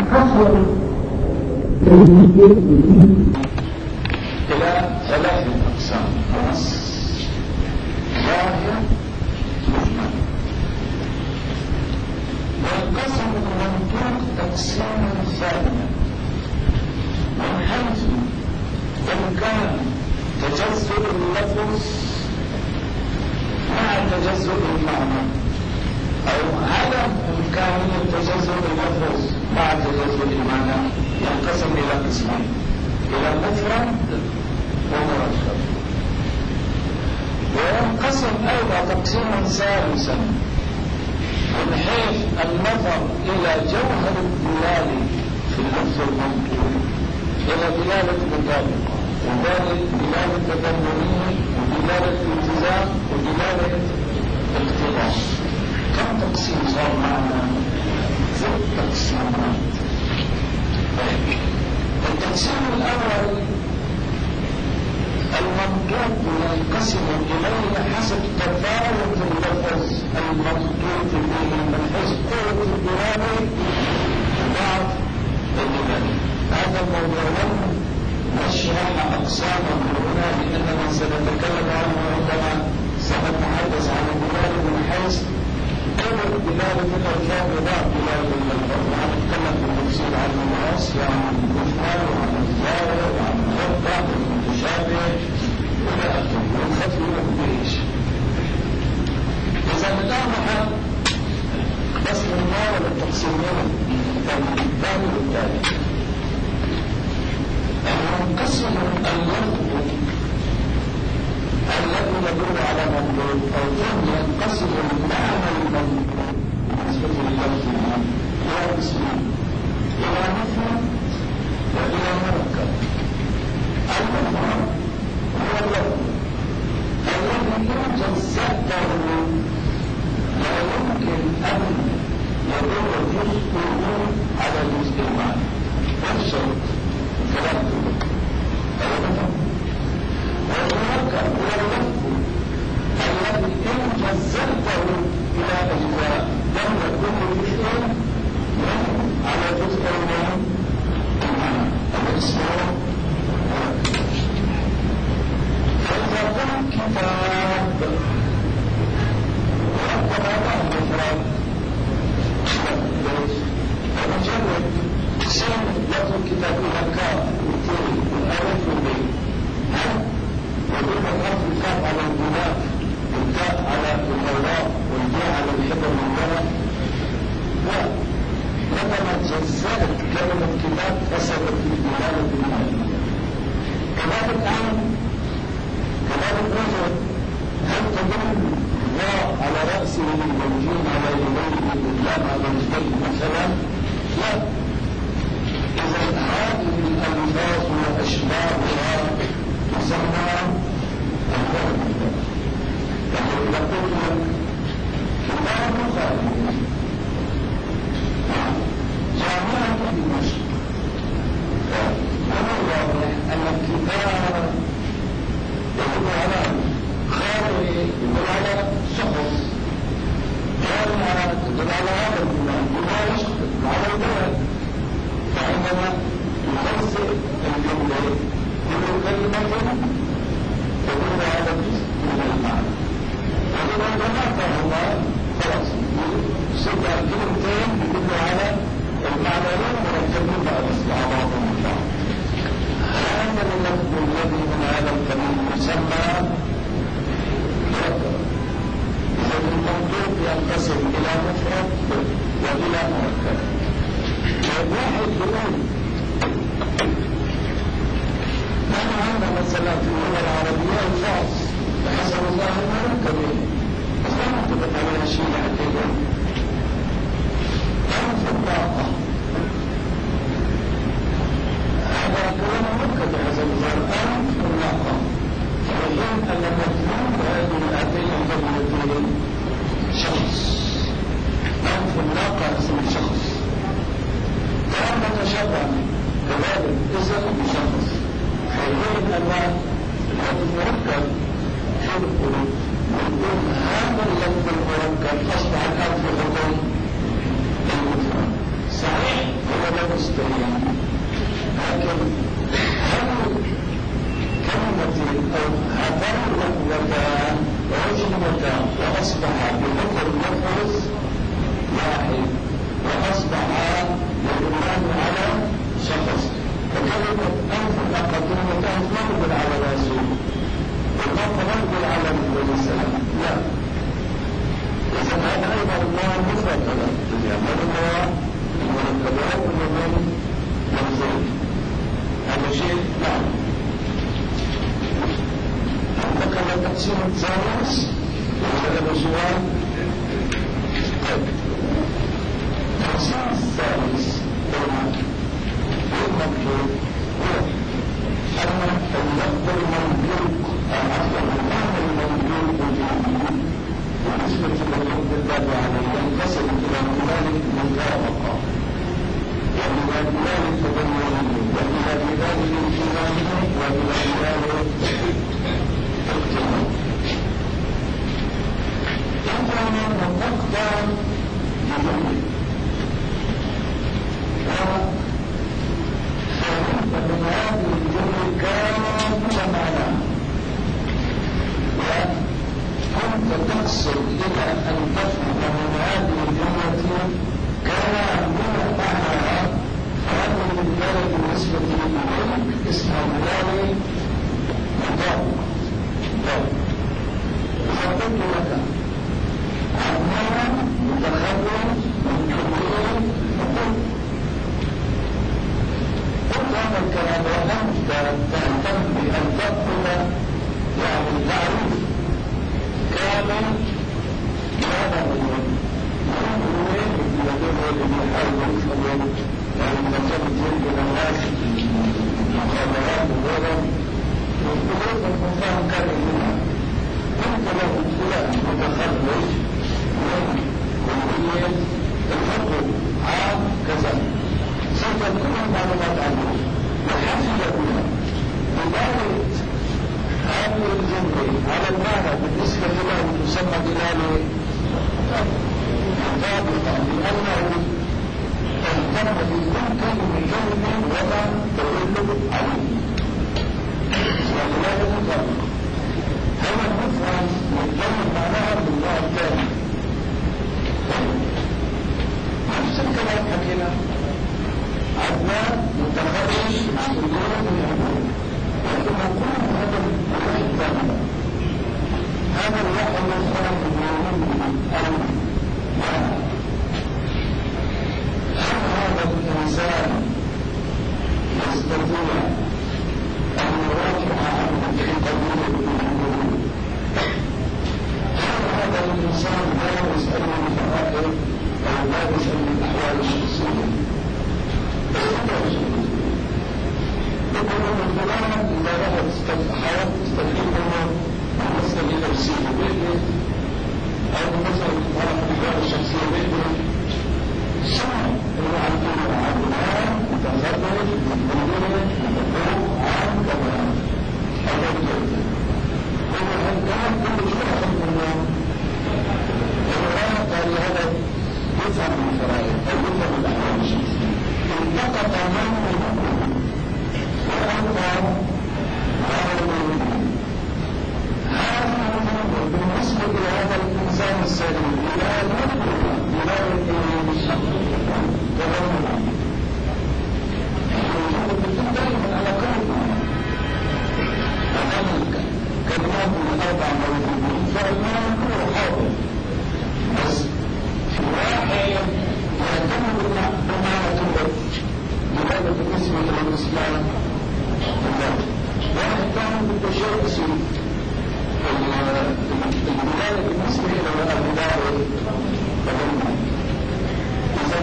انقسم إلى ثلاثة أقسام: نص، ظاهر، مجمل. وينقسم المنطوق تقسيما ثانيا من حيث إمكان تجزؤ اللفظ مع تجزؤ المعنى، أو عدم إمكانية تجزؤ اللفظ مع تجزؤ المعنى. ينقسم إلى قسمين: إلى مفرد ومركب. وينقسم أيضا تقسيما ثالثا من حيث النظر إلى جوهر الدلالة في اللفظ المنطوق، إلى دلالة مطابقة، ودلالة تضمنية، ودلالة التزام، ودلالة اقتضاء. كم تقسيم صار معنا؟ 6 تقسيمات. التقسيم الأول: المنطوق ينقسم إليه حسب تفاوت اللفظ المنطوق به من حيث قوة الدلالة وضعف الدلالة. هذا الموضوع نشرح أقسامه هنا لأننا سنتكلم عنه عندما سنتحدث عن الدلالة من حيث قوة الدلالة من الكلام وضعف دلالة اللفظ. ونتكلم بالتفصيل عن النص وعن المجمل وعن الظاهر وعن الموضح والمتشابه إلى آخره، والخفي والبيش. إذا نتابع بس النار والتقسيمين الثاني والثالث. ينقسم اللفظ الذي يدل على منطوق، أو ينقسم المعنى المنطوق بالنسبة لللفظ إلى قسمين: إلى مفرد وإلى مركب. المفرد هو اللفظ الذي إن جزأته لا يمكن أن يدل جزءه على جزء المعنى. والشرط كلام والمركب هو اللفظ الذي إن جزأته إلى أجزاء لم يكن جزءا على جزء المعنى. الاسم فإذا كان كتاب وركب هذا المفرد فمجرد اسم لفظ الكتاب الكاف والتاء والالف والباء، ويكون حرف الكاف على البناء والتاء على الغراء والباء على الحبر والورق. لما جزأت كلمة كتاب فسدت في الدلالة المعنوية. كذلك رجل هل تدل الراء على رأسه والجيم على يديه واللام على رجليه مثلا؟ لا. إذا هذه الألفاظ وأشباهها تسمى ألفاظ. يعني إذا قلت لك كتاب خالد جامعة دمشق، ومن الواضح أن الكتاب يدل على خالد، يدل على شخص، جامعة تدل على هذا البلاد، دمشق تدل على البلد. فعندما يفسر الجملة كل كلمة تدل على جزء من المعنى. فإذا جمعته الله خلاص صدق الكلمتين يدل على المعنيين مركبين مع بعضهم البعض. هذا اللفظ الذي من هذا القبيل يسمى مركب. إذا المنطوق ينقسم إلى مفرد وإلى مركب. واحد يقول نحن عندنا مثلا في اللغة العربية الفاظ بحسب الله المركبين، بس لا نعتقد عليها شيء حقيقة. أنف الطاقة هذا كلام مركب بحسب الله. أنف الطاقة فالحين أن المطلوب هذه الآتين الجملتين شخص. أنف الطاقة اسم شخص، كان متشابه كذلك اسم بشخص. فالحين أن اللفظ مركب في القلوب نقول هذا اللفظ المركب أصبح الآن في الحكم المفرد. صحيح هو لفظ ثالث هذا سؤال. التقسيم الثالث المطلوب هو أن اللفظ المملوك أو المعنى المملوك بالنسبة للحب الله عليه ينقسم إلى ذلك مطابقة وإلى ذلك تبين وإلى ذلك الإيمان وإلى ذلك اقتناع. إنما نقدر بذلك فهمت من هذه الجملة كاملة معناها وكنت تقصد إلى أن تفهم من هذه الجملة كاملة معناها فهذا من ذلك بالنسبة للعلم اسمه ذلك مطابق. إذا قلت لك عنها متخرج من كبير مطلوب قلت هذا الكلام وأنت تهتم بأن تأخذ يعني تعريف كامل هذا هو وين يدور لمحاول يفهم يعني تجد من الناس مخابرات وغيرها وكذلك المفاهم كان منها كنت له فلان متخرج من كلية الحقوق عام كذا ستكون معلومات عنه وحفظ بها لذلك هذه الجملة على المعنى بالنسبة له تسمى بذلك مطابقة لأنه اهتم بكل كلمة وما تدل عليه ولذلك مطابقة. هذا المفهم يتكلم معناها بالله الثاني نفس الكلام حكينا عدنان متخرج مسؤولية من العلوم لكن نقول هذا الواحد هذا الواحد الخارج من العلم هل هذا الإنسان يستطيع أن يراجع عنه في قبول العلوم؟ هل هذا الإنسان لا يسأل عن الفرائض أو لا يسأل عن الأحوال الشخصية؟ يقولون الفلان إذا رأت حياة تستفيد منه مثل لنفسه بيته أو مثل الأحوال الشخصية بيته سمع المعلمين عن متخرج مدينة مدفوع عام كمان هذا الجيد هو هل كل شيء أخذ منه الآن قال هذا يفهم الفرائض أو يفهم الأحوال الشخصية انتقط منه وأنت هذا بالنسبة لهذا الإنسان السليم لا يمكن لذلك تغنى يكون دائما على قلبه أمامك كلمات الأربع موجودين فالإيمان هو حاضر بس في واحد يهتم بمعنى الوقت لذلك بالنسبة للإسلام واحد كان بده شيء بسيط البلاد بالنسبة إلى البلاد تغنى إذا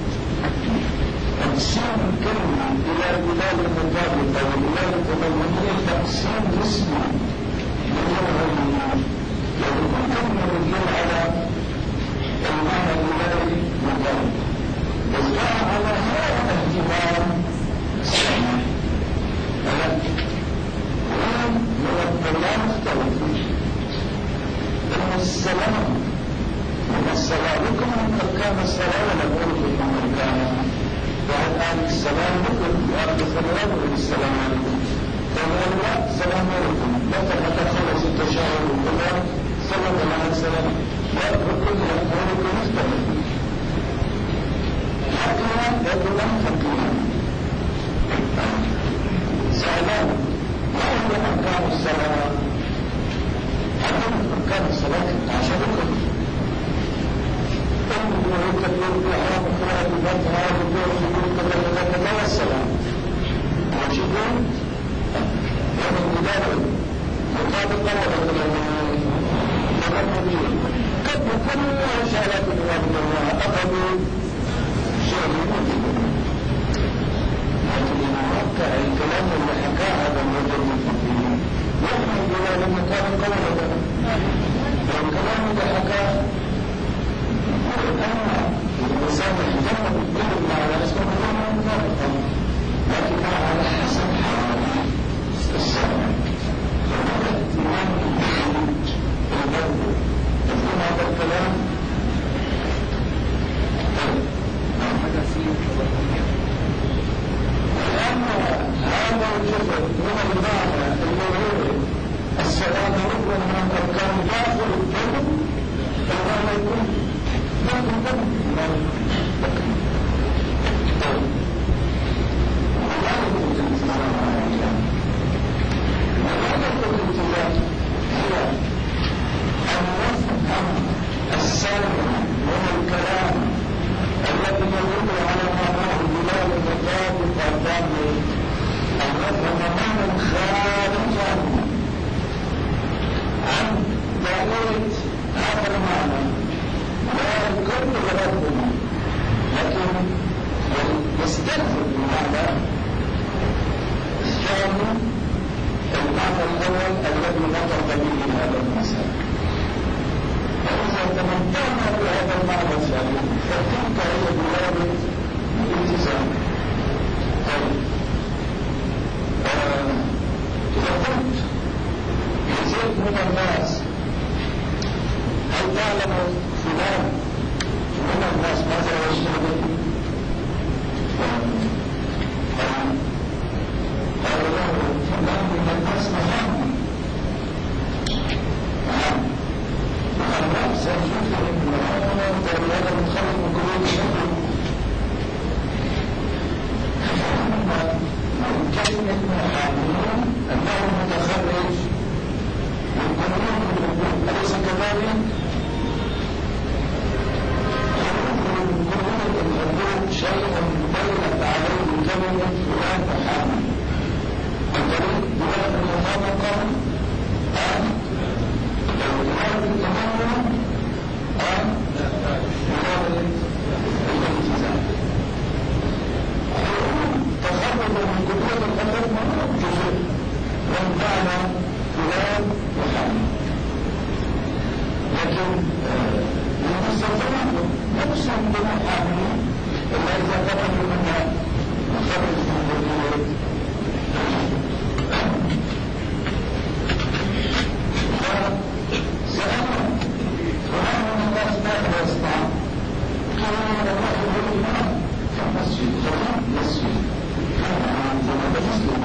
تقسيم الكلمة إلى البلاد المطابقة والبلاد التضمنية تقسيم نسبي يكون كلمة رجل على المعنى البلاد المطابقة بس كان على هذا الاهتمام صحيح لا مختلف إن السلام من السلام لكم من أركان السلام ونقول في أركان والآن السلام لكم وأرد السلام والسلام عليكم فمن لا السلام عليكم متى خلص التشاور والكلام صلى الله عليه وسلم وكل أقوالكم مختلف حقنا يقولون حقنا سلام ما هي أركان الصلاة؟ أركان الصلاة 12 ركن. تنبه وتكبير الإحرام وقراءة الفاتحة والركوع والسجود كذا والسلام. وشكون؟ يعني البداية مطابقة ولا كل شارات الله أخذوا شيء لكن الموقع الكلام اللي حكاه هذا المجرد في الدين يحمل بلا لما كان قوله الكلام اللي حكاه يقول أن الإنسان يحتمل كل ما على اسمه مطلقا لكن على حسب حاله السمع فهذا اهتمام البلد تفهم هذا الكلام هذا فيه لأن هذا الجزء من المعنى اللغوي السلام ركن من أركان داخل الجسد فهذا يكون السلام من الكلام الذي يدل على معناه بلاد المطاب الأرضاني أن نفهم معنى خارجا عن دائرة هذا المعنى لا يكون ربنا لكن يستلزم بمعنى الثاني المعنى الأول الذي نطق به هذا المسألة فإذا تمتعنا بهذا المعنى الثاني فتلك هي بلاد الالتزام طيب إذا قلت يزيد من الناس هل تعلم فلان من الناس ماذا يشتغل قال له فلان من الناس مهام سيجوز من هذا متخلق من كل شيء كلمة محامين أنه متخرج من قانون الحقوق أليس كذلك؟ قانون الحقوق شيء دلت عليه كلمة فلان محامي عن طريق بلاد المطابقة بلاد التمرن بلاد الالتزام تخرج من كلية الحقوق جزء وانتعنا فلان محامي لكن المستطيع يقسم بمحامي إلا إذا كان منها مخرج من كلية فسألنا فلان من الناس ماذا يصنع؟ قال الله يقول فمسجد خطأ مسجد كان عندنا مسجد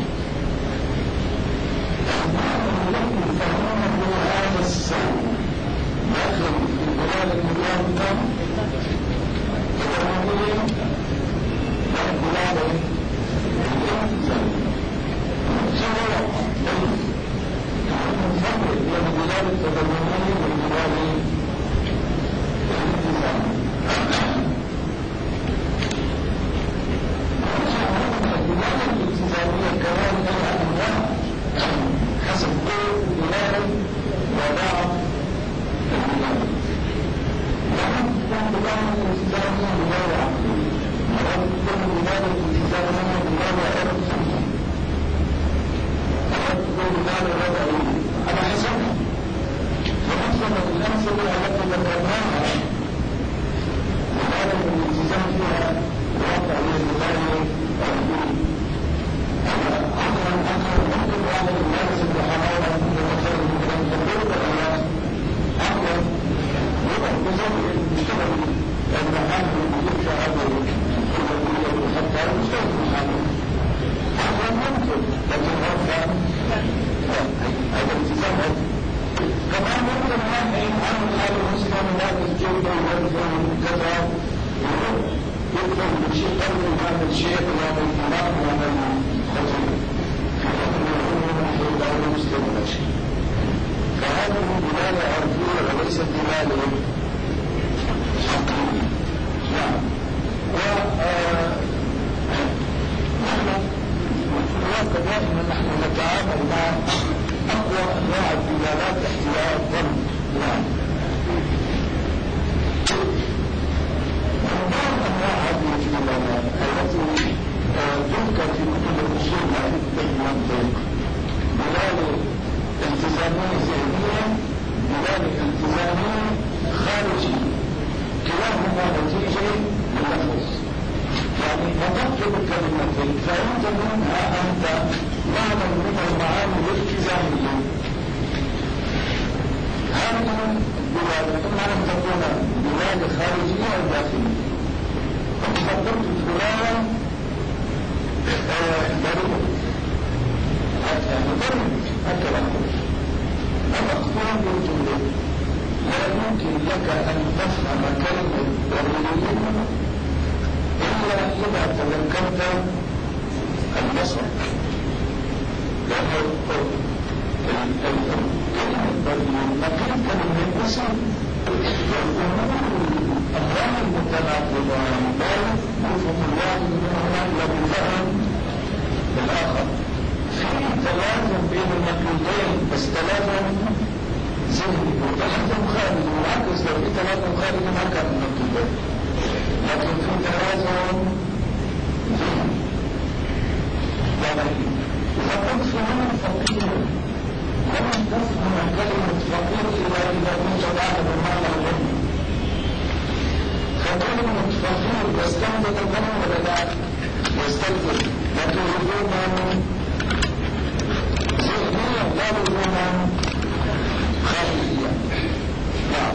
لكن فهمنا هذا السن داخل في بلاد المطابقة التمامية بلاد الالتزام سواء نفرق بين بلاد التمامية وبلاد الالتزام البلاد الالتزامية كمان لها أنواع حسب قوة البلاد وضعف البلاد مرات تكون بلاد الالتزامية بلاد عقلية مرات تكون بلاد الالتزامية بلاد عرفية مرات تكون بلاد وضعية على حسبها فمثلا الأمثلة التي ذكرناها بلاد الالتزام فيها واقع للبلاد عقلية عقلا ممكن على الناس بحرارة ومثلا من الحقوق والأمراض عقلا يبقى بزرع المشتغل المحامل يجب شهادة حتى المشتغل المحامل عقلا ممكن لكن هذا الالتزام كمان ممكن نحن عن الحال المسلم هذا الجودة ويرفع كذا يدخل بشيء قبل هذا الشيء وهذا الكلام وهذا الخطير فهذه دلالة عرفية وليست دلالة حقيقية. نعم. ونحن في دائما نحن نتعامل مع أقوى أنواع الدلالات احتواء الظن. نعم. يعني نطقت بالكلمتين فأنت منها أنت معنى من المعاني الالتزامية. هذه البلاد إما أن تكون بلاد خارجية أو داخلية. فإذا قلت فلان بريء هكذا الأقوال بالجملة لا يمكن لك أن تفهم كلمة بريء إلا إذا تذكرت البصر، لأنه كلمة بريء نقل كلمة البصر والأمران المتناقضان لا يفهم الواحد منهما إلا بالفهم الآخر. في تلازم بين النقلتين بس تلازم ذهني وتلازم خارجي، والعكس لو في تلازم خارجي ما كان النقلتين، لكن في تلازم ذهني. يعني إذا كنت فلان فقير لم تفهم كلمة فقير إلا إذا كنت تعلم المعنى العلمي. فكلمة فقير يستنبط الكلمة ولا لا؟ يستلزم، لكن لزوما ذهنيا لا لزوما خارجيا. نعم.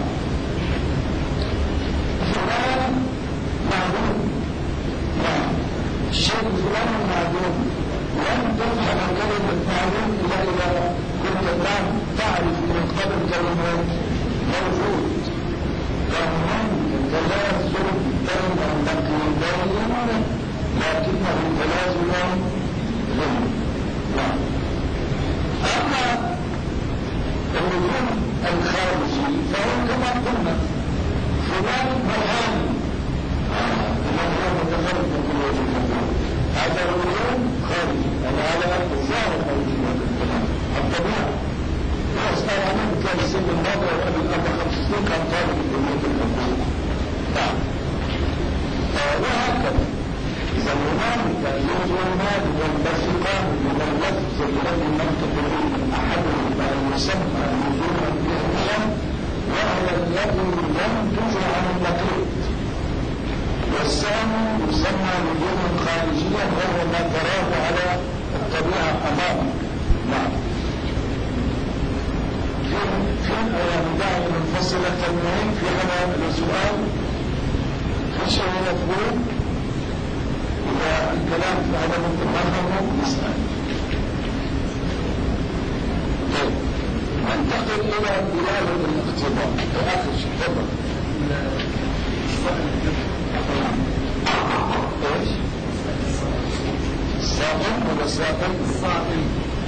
فلان معلوم، نعم، الشيء فلان معلوم، لن تفهم كلمة معلوم إلا إذا كنت الآن تعرف من قبل كلمة موجود. فهناك تلازم بين النقيضين لكنه تلازم ذهني. نعم. أما اللزوم الخارجي فهو كما قلنا فلان مرهاني هو متفرد من كل وجه الحضور، هذا اللزوم خارجي، هذا ظاهر موجود في الكلام الطبيعة. وأستاذ عمل كان سن الماضي وقبل 4-5 سنين كان طالب في كلية الحقوق. نعم. وهكذا إذا هنالك لزومان ينبثقان من اللفظ الذي ننطق به أحدهما يسمى لزوما ذهنيا وهو الذي ينتج عن النقيض، والثاني يسمى لزوما خارجيا وهو ما تراه على الطبيعة أمامك. نعم. في دعوة منفصلة تنوين في هذا السؤال في شيء مفهوم؟ إذا الكلام في هذا المتفهم نسأل. طيب ننتقل إلى بلاد الاقتضاء في آخر شيء. تفضل. ايش؟ الصائم ولا الصائم؟ الصائم.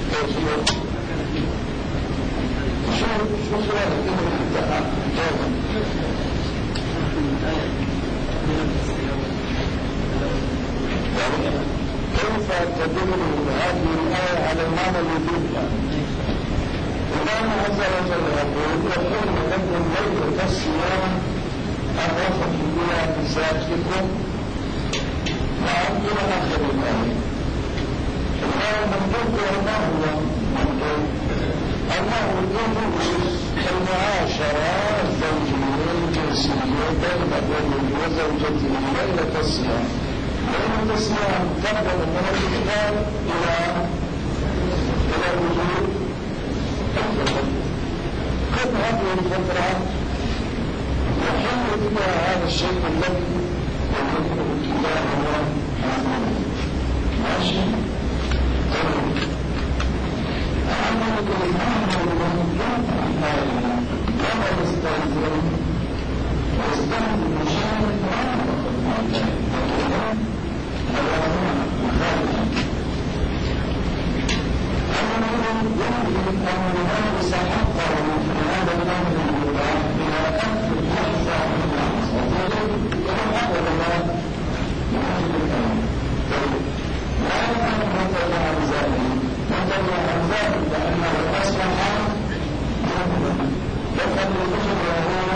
شو سؤالك انت جاوبا؟ كيف تدل هذه الآية على المعنى الوجود؟ الله عز وجل يقول يحل لكم ليلة الصيام الرفث إلى نسائكم إلى آخر الآية. الآية منطوق وما هو منطوق؟ أنه يجوز المعاشرة الزوجية الجنسية بين الرجل وزوجته ليلة الصيام. ليلة الصيام تبدأ من الإفطار إلى الوجود. كل هذه الفترة يحل فيها هذا الشيء الذي يحله الكتاب هو ماشي. طيب أعمل بالإمام والمنطوق كما يستلزم ويستلزم مشاهد معنا يمكن أن نمارس حقه في هذا الأمر المباح إلى أكثر لحظة من لحظة وذلك يتحول إلى هذه الأمر. لا يفهم مثل عن ذلك لأنه أصبح يفهم الكتب وهو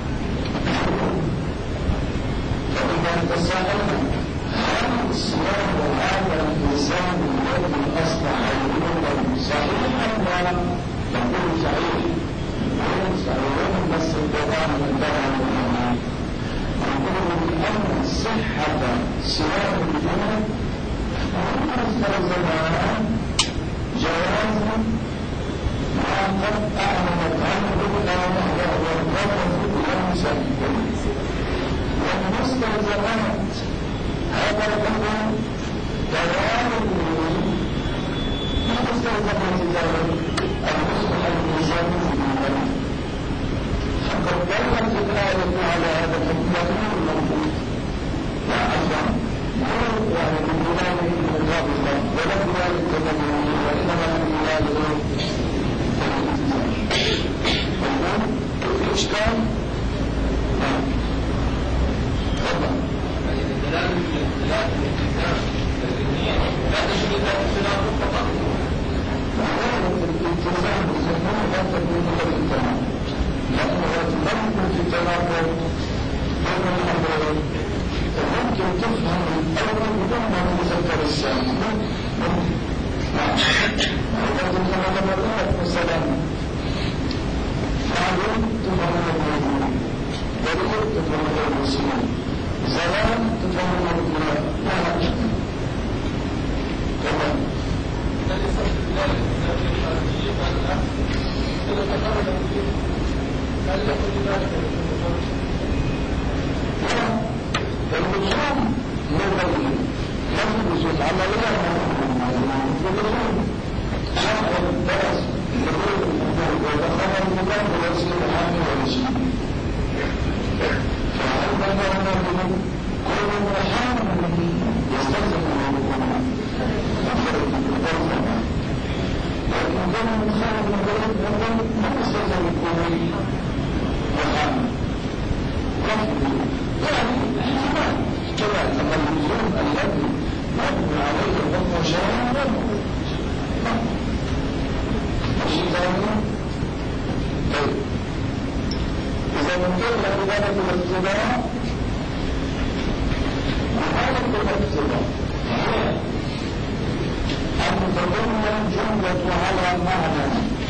فإذا تساءلنا هل الصيام هذا الإنسان الذي أصبح يوما صحيحا ولا نقول صحيح؟ نقول صحيح بس القرآن من دعا الإمام نقول بأن صحة سواء الجنة مستلزمان جواز ما قد أعلمت عنه الآية وهو الرفض إلى مسلم والمستلزمات هذا الأمر دوام من مستلزمات ذلك المصلح الإنسان في المال فقد دلت الآية على هذا الحكم الموجود لا أصلا يعني من بلاد المقابلة ولا بلاد التدين وإنما من بلاد الالتزام الإشكال تفضل الالتزام لا تشمل الالتزام فقط الالتزام بالزمان لا تكون الالتزام لأنه تنظر في التناقض بين الأمرين ممكن تفهم الأول بدون ما تذكر الثاني ممكن ولكن كما مرات مثلا معلوم تفهم الموضوع دليل تفهم المسلمين زمان تفهم الموضوع لا تمام فالنظام نظري لازم نشوف عملية اللزوم شرح الدرس يقول ودخل النظام وليس الحامل والشيء فهل نظرنا كل محامل يستلزم النظام لكن كان مخالف نظري ما يستلزم الكل محامل يعني احتمال كما اللزوم الذي يبنى عليه الحكم شرعا ماشي ثاني طيب اذا ننظر لعباده الاقتضاء عباده الاقتضاء ان تضم الجمله على معنى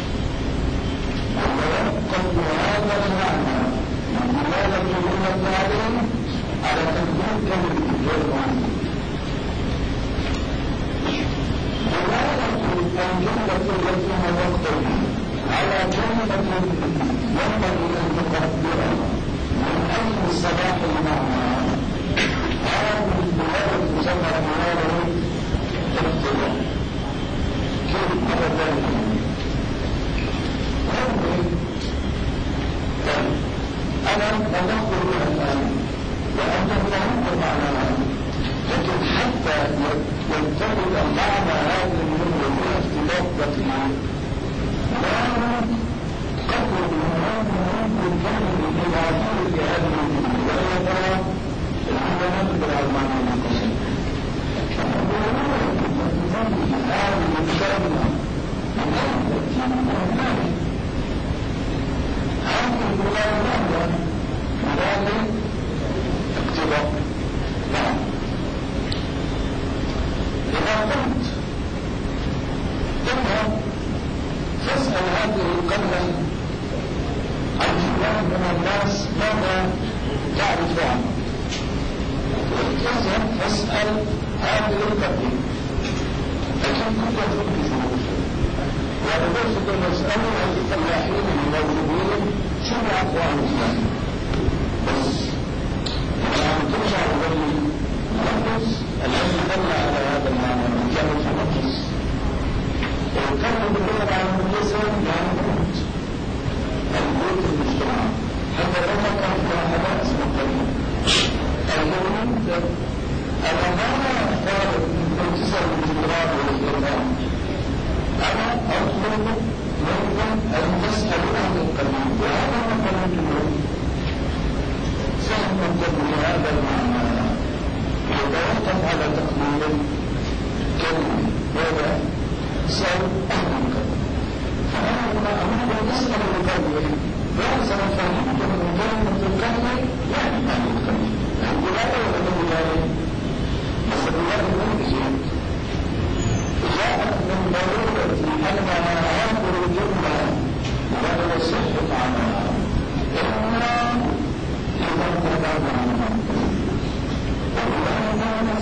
ويؤكد هذا المعنى دلالة الجملة عليه على تكوين كلمة غير معنى دلالة الجملة التي نقتضي على كلمة ينبغي أن تقدرها من أجل صلاح المعنى هذه الدلالة تسمى دلالة الاقتضاء كلمة ثانية أنا أدخل بها الآن وأنت فهمت معناها لكن حتى يتخذ معنى هذا الجملة باختلاف دقيق لا قدر المهم بالكلمة الإضافية لهذه الجملة وهي ترى العلماء نقدر على المعنى المقصود هذه الكلمة هذه الملازمة ملازم اقتضاء نعم إذا قلت اذهب فاسأل هذه القرية عن فلان من الناس ماذا تعرف عنه اذهب فاسأل هذه القرية لكن كنت تنفذ ولذلك المسألة الفلاحين الموجودين شو أقوال فلان بس يعني ترجع للنفس الذي دل على هذا المعنى من كان متنقص وكان باللغة عن المجسم يعني البيوت المجتمع حتى لما كان فيها هذا اسم القرية اليوم أنا ما أختار الانتصار بالجدران والإخوان أنا أطلب منكم أن تسألوا عن القرية وهذا ما قلت لكم فهمكم لهذا المعنى يتوقف على تقليل كلمة ولا سأل أهل القرية فأنا لما أمر أن أسأل القرية وإذا فهمت من كلمة القرية يعني أهل القرية الولاية ولا الولاية بس الولاية من جاءت من ضرورة أنها هذه الجملة ولا يصح معناها إلا إذا انتبه عنها والله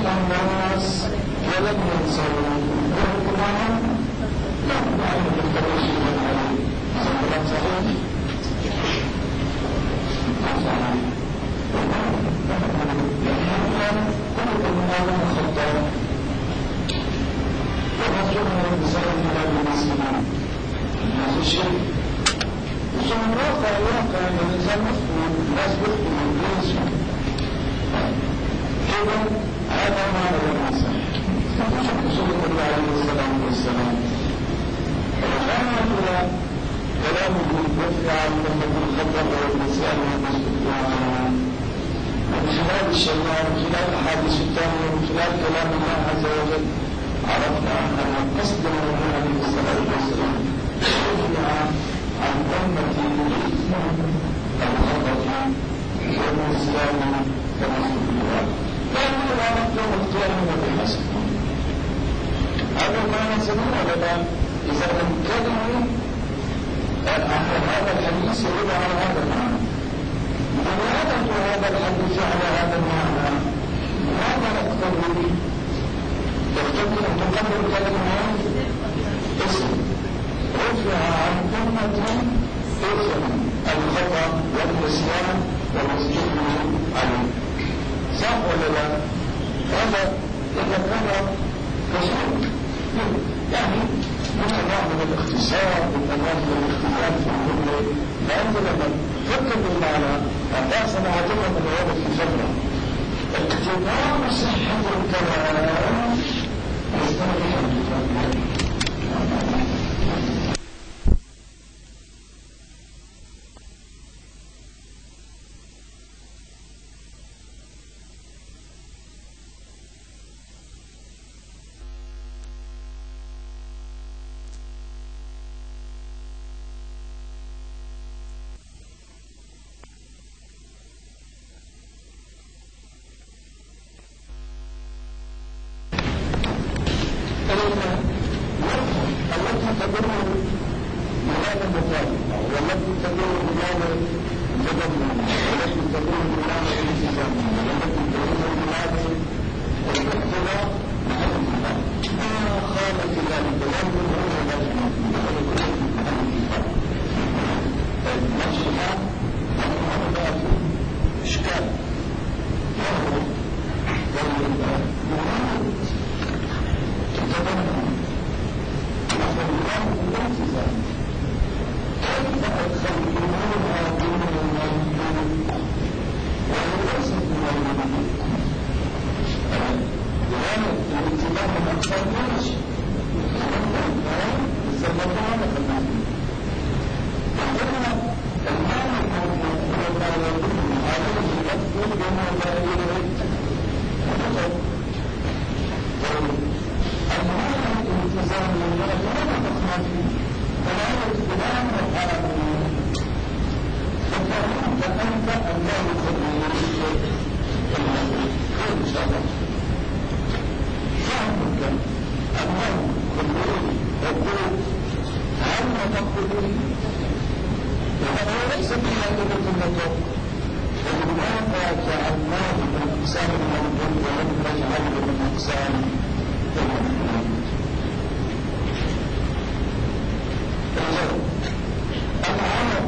الناس ولم ينصروا معهم لا نعلم بالتوجيه عليه صلى صحيح كل من الخطاب ونصرنا بسبب بلاد المسلمين هذا الشيء ثم واقع الإنسان مفهوم الناس بيحكموا الجنس كده هذا معنى المسيح رسول الله عليه الصلاة والسلام وكان كلامه يدفع عن الخطأ والنسيان والمسؤولية من خلال الشريعة من خلال الأحاديث التامة من خلال كلام الله عز وجل عرفنا أن قصد النبي عليه الصلاة والسلام يدفع عن أمتي الخطأ والنسيان والمسؤولية لأنه لا يوم القيامة بحسب هذا ما نسميه لنا إذا أمكنني هذا الحديث يرد على هذا المعنى لماذا هذا الحديث على هذا المعنى ماذا نقتضي به تقتضي أن تقدر كلمات اسم رفع عن أمتي اسم الخطأ والنسيان والمسجد عليه صح ولا لا؟ هذا إذا كان كشف يعني من أنواع من الاختصار من أنواع من الاختلاف في الجملة لأنه لما فكر بالمعنى أحسن عجبا من هذا في الجملة اقتضاء صحة الكلام يستمر التي تدل بهذا المطابقة والتي تدل بهذا التضمن والتي تدل بهذا الالتزام والتي تدل بهذا الاقتضاء مع الاتفاق ما خالف ذلك لم يكن ذلك ماشي الحال هذا بقى فيه اشكال وهو تتضمن كيف أدخلتموها دون الموجود وليست من الموجود لأن الاتباع الأكثر ماشي يسمونها مثلا وقلنا المعنى الموجود هو ما يدل عليه الأكثر بما لا يريد المعنى الالتزام لله لا تخفى فيه فلا الالتزام وحاله فكرمت أنت أن لا يخرج خير إن شاء الله فهمك أنه كلهم يقول هل تقبل وهذا ليس بما يدل النطق ولماذا جعلناه من أقسام الموجود ولم نجعله من أقسام العرب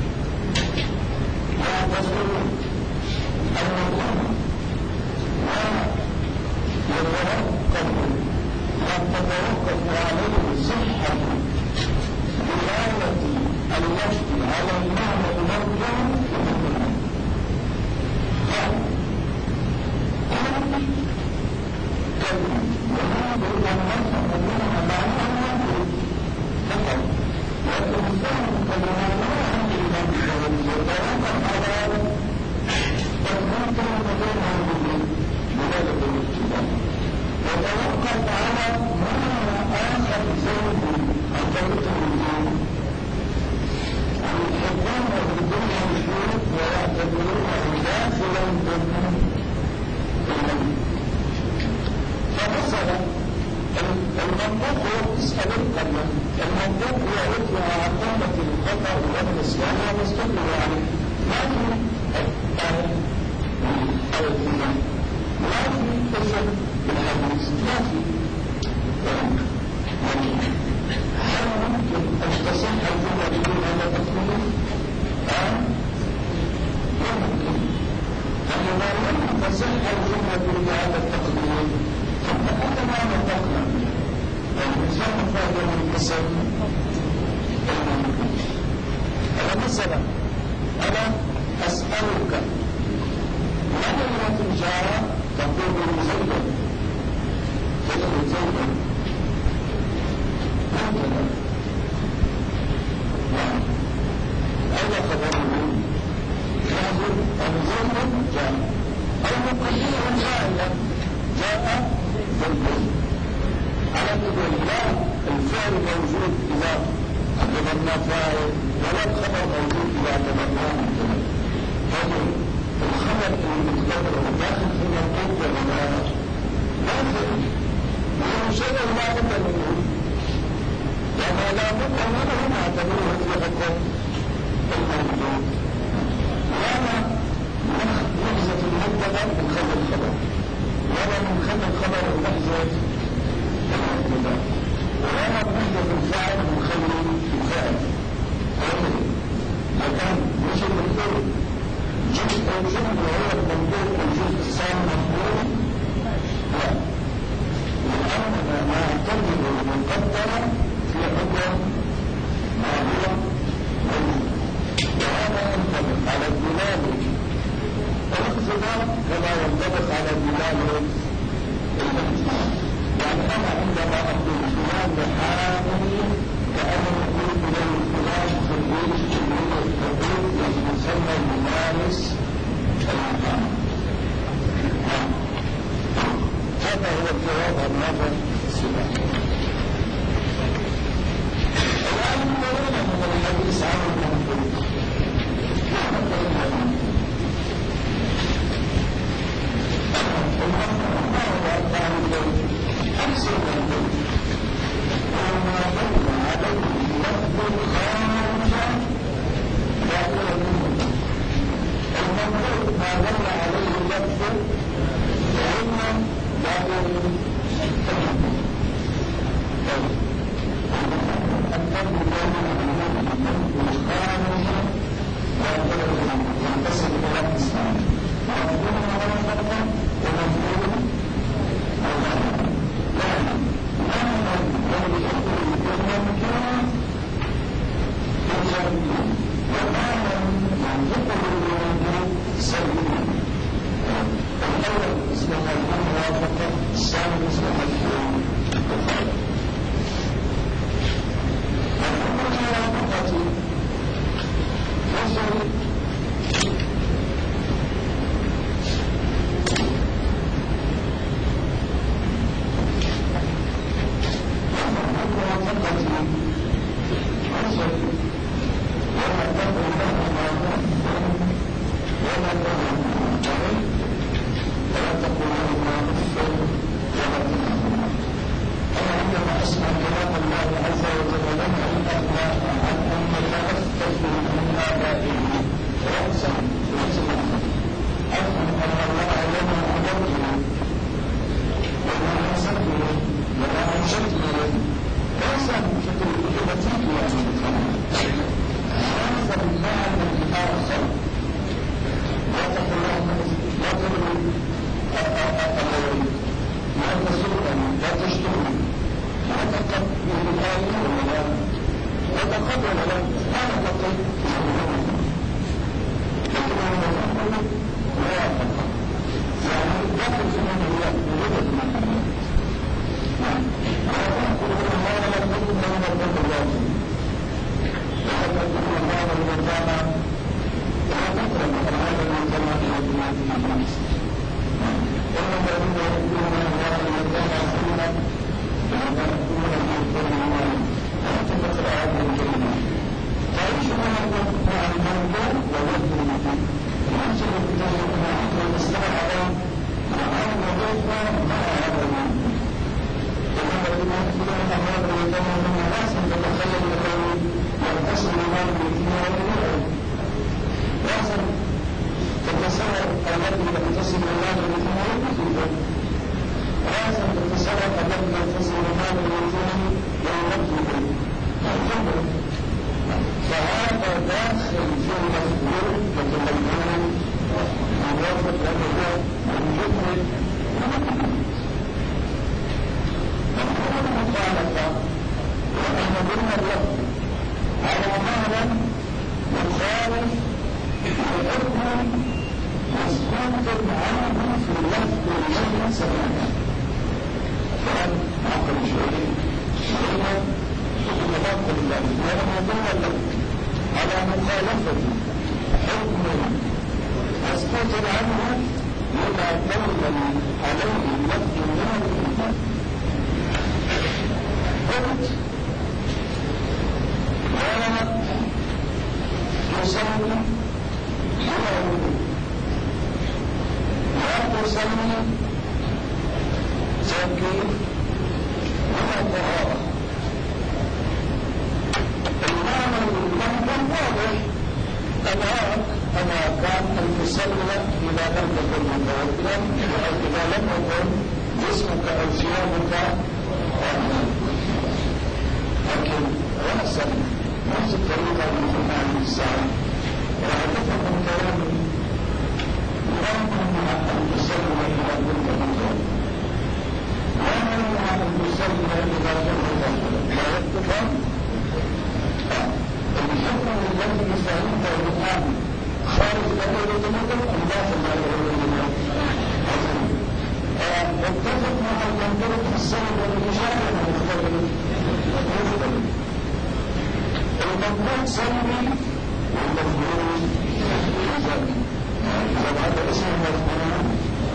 يعتبرون المظلوم لا تتوقف عليه صحة دلالة اللفظ على المعنى المرجو وتوقف على معنى آخر زوج عن طريق الوجود ويحبون بالدنيا الشروط ويعتبرونه داخلا ضمن فمثلا المنطق هو اسأل القلم المنطق هو يطلع عن قامة الخطأ والنسيان ومستقر عليه ما في الالتزام ما في التشبه الجنس ما في. هل ممكن أن تصح الجملة بدون هذا التقنين؟ لا ممكن. فإذا لم تصح الجملة بدون هذا التقنين فهذا معنى التقنين. الإنسان فاهم من الاسم هذا مثلا أنا أسألك ما كلمة جاء تقول زيدا تقول زيدا هكذا أين خبره يقول أن زيدا جاء أو مقدمة فاعلا جاء زيدا على كده لا الفعل موجود إذا أقدمنا فاعل ولا الخبر موجود إذا أقدمناه مبتدأ. هذا الخبر المتكرر داخل في المنطوق ولا داخل وهو شيء لا بد منه وما لا بد منه نعتبره في حكم المنطوق. ولا نحذف المبتدأ من خبر الخبر ولا من خبر الخبر نحذف المبتدأ ولا نحذف الفاعل من خبر الفاعل. الآن مش المنطوق جزء وهو المنطوق والجزء الثاني مفهوم لا لأننا نعتمد المقدرة في حكم ما هو موجود وهذا ينطبق على الدلالة الاقتضاء كما ينطبق على الدلالة الانتفاع. يعني أنا عندما أقول فلان لحامل كأنه يقول إليه فلان في البيت كمية الحقوق يسمى الممارس المقام. هذا هو الجواب عن هذا السؤال. الآن انتهينا من الحديث عن المنطوق. ما هو التعريف أمس المنطوق وما دل عليه لفظ خارج داخل منه. المنطوق ما دل عليه لفظ علم داخل منه. النبي دائما الخارج داخل منه ينتسب إلى الإسلام. مفهوم مرافقة ومفهوم التي تتصل بالله التي هو الاثنين ينفذ فهذا داخل في المفعول يتبين موافق له من جمله المخالفه وان قلنا اللفظ على معنى مخالف لحكم مسكوت عنه في اللفظ الذي سمعناه فلن نعقل شويه تناقض ذلك ولما قلنا اللفظ على مخالفه حكم مسكوت عنه لما دل عليه اللفظ من الإنسان قلت لا يسمي لا تسمي تركيب ولا طهارة المعنى المنظم واضح الآن أنا كان أن تصلي إذا لم تكن متوكلا إذا لم يكن جسمك أو ثيابك لكن رأسا نفس الطريقة التي عن الساعة وهدفها من كلامي لا يمنع أن تصلي إذا كنت متوكلا لا يمنع أن تصلي إذا كنت متوكلا لا يتفهم الحكم الذي فهمته الآن خارج دائرة المدن أم داخل دائرة المدن اتفق مع المنظور في السبب والإشارة المختلف المنظور سلبي والمنظور إيجابي إذا هذا اسم المفهوم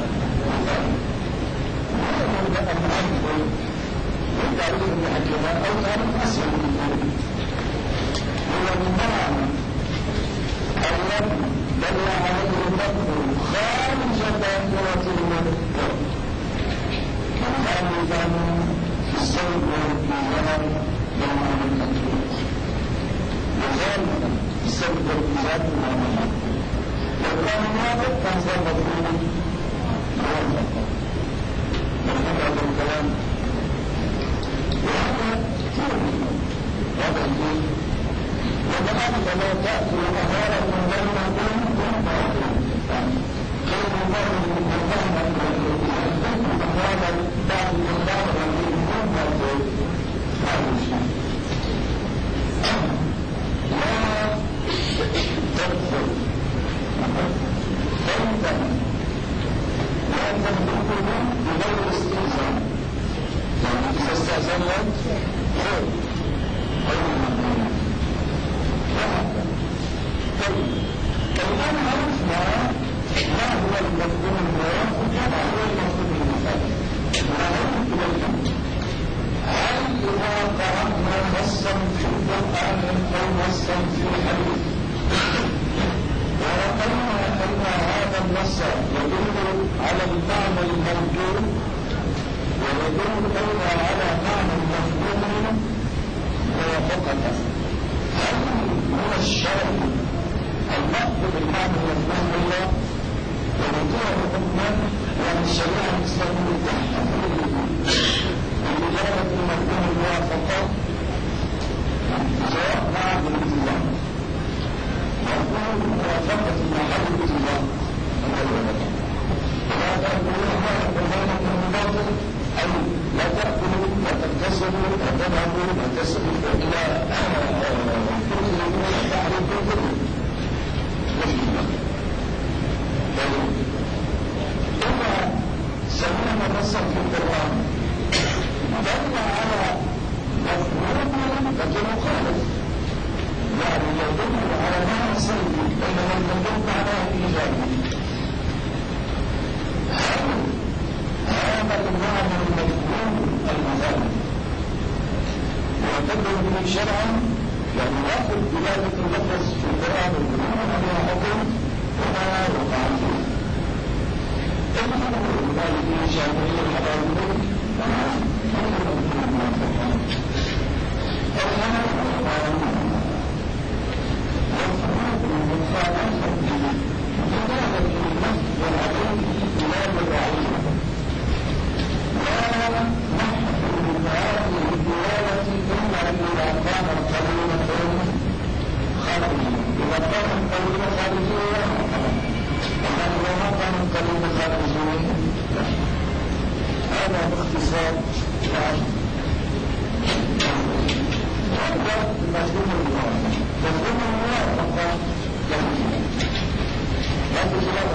ولا يبدأ المعنى والتعريف المحكمة أو تعريف أسهل من ذلك هو المعنى الذي دل عليه اللفظ خارج دائرة المذكور خارجا في السلب والإيجاب بالمعنى المطلوب وخارجا في السلب والإيجاب بالمعنى المطلوب لو كان واضح كان صار مفهوم موافقا نحن هذا الكلام وهذا هذا الدين وأنت لا تأكل أهارة بين غير مبارك من هذا بعد المبارك من هذا الشيء لا تدخل بيتا لا تدخله بغير استئذان يعني إذا استأذنت خير الآن عرفنا ما هو المفهوم الموافق وما هو المفهوم المخالف ونعود إلى الأمر هل إذا قرأنا نصا في القرآن أو نصا في الحديث ورأينا أن هذا النص يدل على المعنى الموجود ويدل أيضا على معنى المفهوم موافقة هل من الشرع المأخذ بالمعنى المفهوم الله ونطيعه حكما وأن الشريعة الإسلامية تحتفل بمجرد المفهوم الموافقة سواء مع الالتزام مفهوم موافقة محل الالتزام لا تأكلوا أموالكم بينكم بالباطل أي لا تأكلوا لا تكتسبوا لا تذهبوا لا تسرقوا إلى إذا سمعنا نصا في القرآن دل على مفهوم لكن مخالف يعني يدل على معنى سلبي بينما يدل معناه إيجابي هل هذا المعنى المفهوم المخالف يعتبر به شرعا يعني ناخذ دلالة اللفظ في القرآن الكريم على حكم وما وقع فيه. المفهوم ذلك شامل الحرام لا نحن من هذه الخطاب هذا مفهوم الموافقة. مفهوم الموافقة لا بخلاف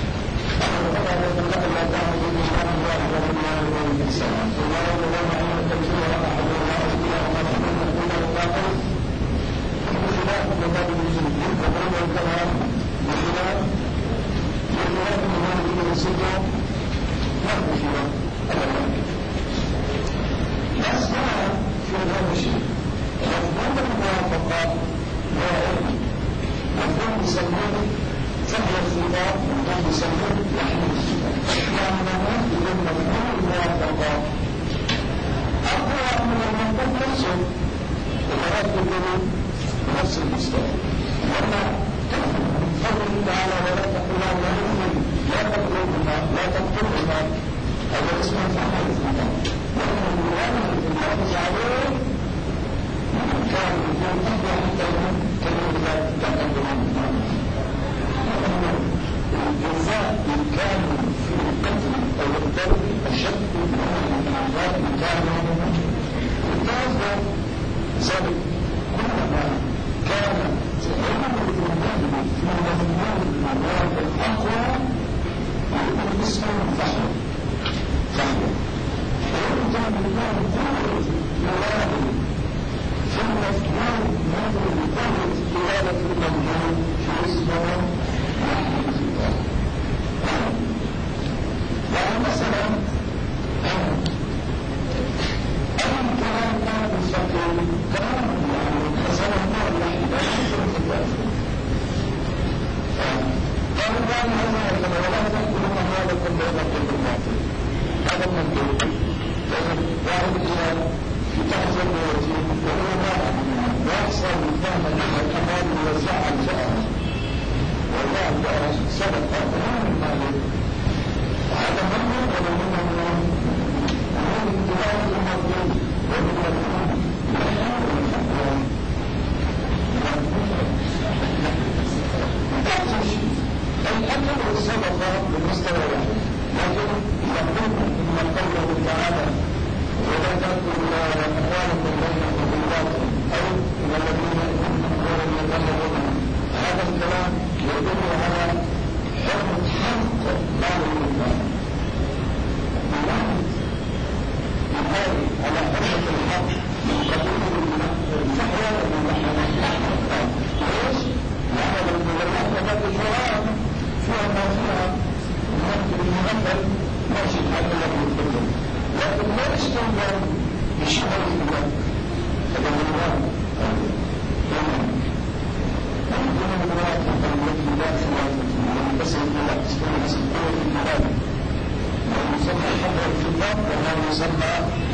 لا تعبد الا الله وبالله والانسان ولا يظن ان التكفير احد ولا اختلاف مفهوم الا الباطل بخلاف مذهب المسلمين وبين الكلام بخلاف مذهب السنه ما في خلاف ابدا. بس هنا في هذا الشيء مفهوم الموافقه هو مفهوم يسميه فهو الخطاب مفهوم يسميه لحن الخطاب. يعني مفهوم الموافقه اقوى من المفهوم نفسه وترتب نفس المستوى. لما قوله تعالى ولا تقولوا لا تقتلوهما لا تقتلوهما هذا اسمه فعل الخطاب. وانه يوافق المحافظ عليه كان يكون أفضل حتى كلمة تقدم الجزاء إن كان في القتل أو الضرب أشد من العذاب إن كان التعذر ذلك كلما كان تعلم الإنسان في مضمون المواد الأقوى يكون اسمه فحوى ويمكن بالله قوة يراد ثم مفهوم هذا بقوة إرادة الممنوع في اسمه نحن الخطاب. يعني مثلا أي كلام كان مستقيم كلام يعني حسن الله نحن لا يمكن الخطاب. قالوا قال هذا كما ولا تأكلون أموالكم بينكم بالباطل. هذا المنطق. واحد إلى تحصل ويتيم وهو ماء ويحصل فهم الأموال ويوزعها الفقراء والله الفقراء سبب أمام المال. وهذا ممنوع ولا ممنوع؟ ومن انتهاء المظلوم ومن المظلوم الأكل والصدقة بالمستوى واحد، لكن يقول إن قوله تعالى ولا تأكلوا أموالكم بينكم بالباطل أو إلى الذين أموالهم يتبعون. هذا الكلام يدل على حرمة حق مال الإنسان. يحاول على حرمة الحق من قبول الفحوى والمحرمة. ليش؟ لأن المحرمات الحرام فيها ما فيها ممكن المغفل ماشي الحق الذي يتبعون. لكن لا يستنبر بشبه الله. هذا هو المراد. ممكن المراد التي لا خلاف فيه بس لا تستنبر قوة المراد. ويسمى حظر في الله وما يسمى